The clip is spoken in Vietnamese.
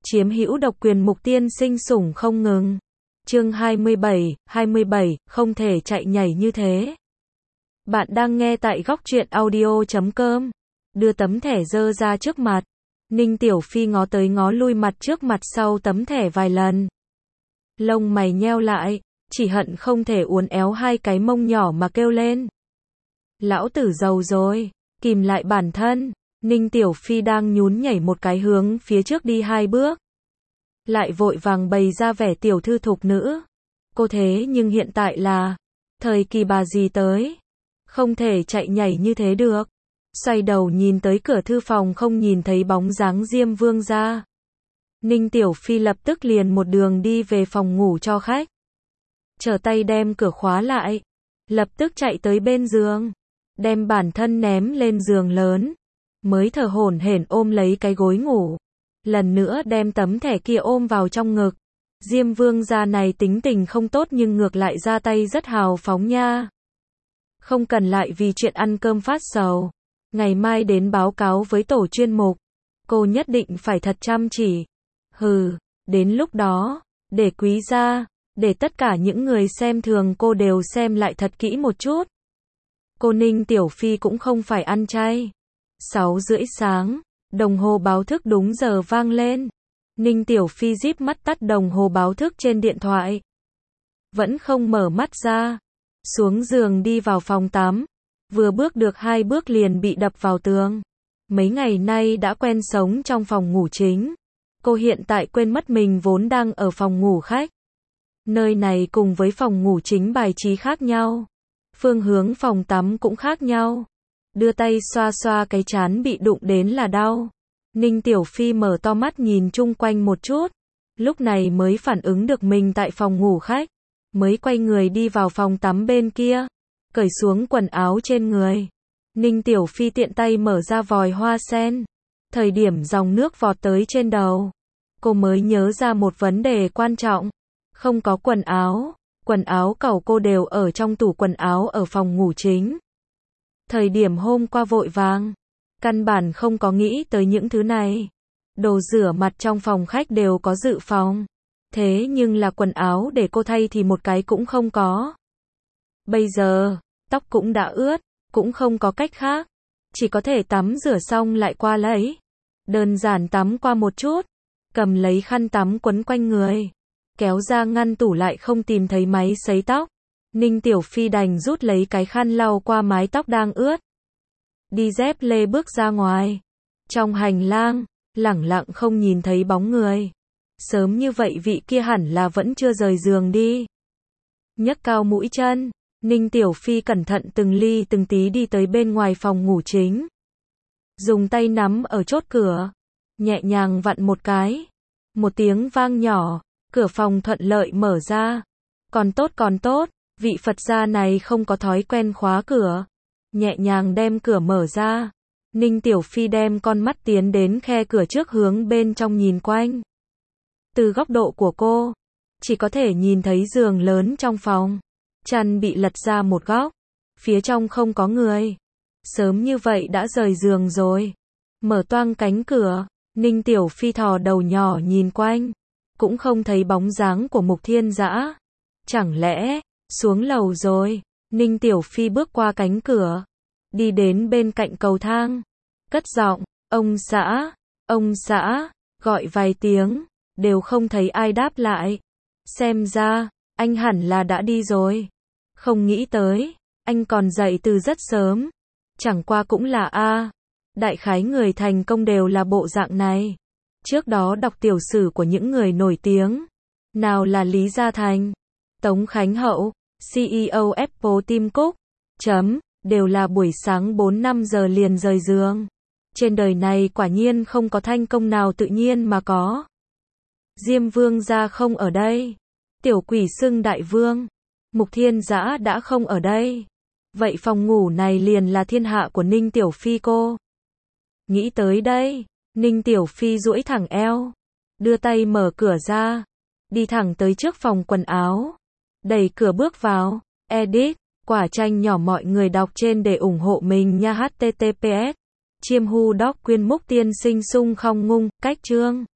chiếm hữu độc quyền Mục Tiên Sinh sủng không ngừng. Chương 27, không thể chạy nhảy như thế. Bạn đang nghe tại góc truyện audio.com. Đưa tấm thẻ dơ ra trước mặt. Ninh Tiểu Phi ngó tới ngó lui mặt trước mặt sau tấm thẻ vài lần. Lông mày nheo lại, chỉ hận không thể uốn éo hai cái mông nhỏ mà kêu lên. Lão tử giàu rồi, kìm lại bản thân. Ninh Tiểu Phi đang nhún nhảy một cái hướng phía trước đi 2 bước. Lại vội vàng bày ra vẻ tiểu thư thục nữ. Cô thế nhưng hiện tại là thời kỳ bà gì tới. Không thể chạy nhảy như thế được. Xoay đầu nhìn tới cửa thư phòng không nhìn thấy bóng dáng Diêm Vương ra. Ninh Tiểu Phi lập tức liền một đường đi về phòng ngủ cho khách. Trở tay đem cửa khóa lại. Lập tức chạy tới bên giường. Đem bản thân ném lên giường lớn. Mới thở hổn hển ôm lấy cái gối ngủ. Lần nữa đem tấm thẻ kia ôm vào trong ngực. Diêm Vương gia này tính tình không tốt nhưng ngược lại ra tay rất hào phóng nha. Không cần lại vì chuyện ăn cơm phát sầu. Ngày mai đến báo cáo với tổ chuyên mục. Cô nhất định phải thật chăm chỉ. Hừ, đến lúc đó, để quý gia, để tất cả những người xem thường cô đều xem lại thật kỹ một chút. Cô Ninh Tiểu Phi cũng không phải ăn chay. 6:30 sáng, đồng hồ báo thức đúng giờ vang lên. Ninh Tiểu Phi díp mắt tắt đồng hồ báo thức trên điện thoại. Vẫn không mở mắt ra. Xuống giường đi vào phòng tắm. Vừa bước được 2 bước liền bị đập vào tường. Mấy ngày nay đã quen sống trong phòng ngủ chính. Cô hiện tại quên mất mình vốn đang ở phòng ngủ khách. Nơi này cùng với phòng ngủ chính bài trí khác nhau. Phương hướng phòng tắm cũng khác nhau. Đưa tay xoa xoa cái trán bị đụng đến là đau. Ninh Tiểu Phi mở to mắt nhìn chung quanh một chút. Lúc này mới phản ứng được mình tại phòng ngủ khách. Mới quay người đi vào phòng tắm bên kia. Cởi xuống quần áo trên người. Ninh Tiểu Phi tiện tay mở ra vòi hoa sen. Thời điểm dòng nước vọt tới trên đầu. Cô mới nhớ ra một vấn đề quan trọng. Không có quần áo. Quần áo cẩu cô đều ở trong tủ quần áo ở phòng ngủ chính. Thời điểm hôm qua vội vàng. Căn bản không có nghĩ tới những thứ này. Đồ rửa mặt trong phòng khách đều có dự phòng. Thế nhưng là quần áo để cô thay thì một cái cũng không có. Bây giờ, tóc cũng đã ướt, cũng không có cách khác. Chỉ có thể tắm rửa xong lại qua lấy. Đơn giản tắm qua một chút. Cầm lấy khăn tắm quấn quanh người. Kéo ra ngăn tủ lại không tìm thấy máy sấy tóc. Ninh Tiểu Phi đành rút lấy cái khăn lau qua mái tóc đang ướt. Đi dép lê bước ra ngoài. Trong hành lang, lẳng lặng không nhìn thấy bóng người. Sớm như vậy vị kia hẳn là vẫn chưa rời giường đi. Nhấc cao mũi chân, Ninh Tiểu Phi cẩn thận từng ly từng tí đi tới bên ngoài phòng ngủ chính. Dùng tay nắm ở chốt cửa. Nhẹ nhàng vặn một cái. Một tiếng vang nhỏ, cửa phòng thuận lợi mở ra. Còn tốt, vị Phật gia này không có thói quen khóa cửa. Nhẹ nhàng đem cửa mở ra. Ninh Tiểu Phi đem con mắt tiến đến khe cửa trước hướng bên trong nhìn quanh. Từ góc độ của cô, chỉ có thể nhìn thấy giường lớn trong phòng. Chăn bị lật ra một góc. Phía trong không có người. Sớm như vậy đã rời giường rồi. Mở toang cánh cửa. Ninh Tiểu Phi thò đầu nhỏ nhìn quanh. Cũng không thấy bóng dáng của Mục Thiên Dã. Chẳng lẽ xuống lầu rồi? Ninh Tiểu Phi bước qua cánh cửa. Đi đến bên cạnh cầu thang. Cất giọng. Ông xã. Gọi vài tiếng. Đều không thấy ai đáp lại. Xem ra, anh hẳn là đã đi rồi. Không nghĩ tới, anh còn dậy từ rất sớm. Chẳng qua cũng là đại khái người thành công đều là bộ dạng này. Trước đó đọc tiểu sử của những người nổi tiếng. Nào là Lý Gia Thành, Tống Khánh Hậu, CEO Apple Tim Cook. Đều là buổi sáng 4-5 giờ liền rời giường. Trên đời này quả nhiên không có thành công nào tự nhiên mà có. Diêm Vương gia không ở đây. Tiểu quỷ xưng đại vương. Mục Thiên Dã đã không ở đây. Vậy phòng ngủ này liền là thiên hạ của Ninh Tiểu Phi cô. Nghĩ tới đây, Ninh Tiểu Phi duỗi thẳng eo. Đưa tay mở cửa ra. Đi thẳng tới trước phòng quần áo. Đẩy cửa bước vào. Edit. Quả tranh nhỏ mọi người đọc trên để ủng hộ mình nha. https://chiêm hu doc quyên múc tiên sinh sung không ngung. Cách chương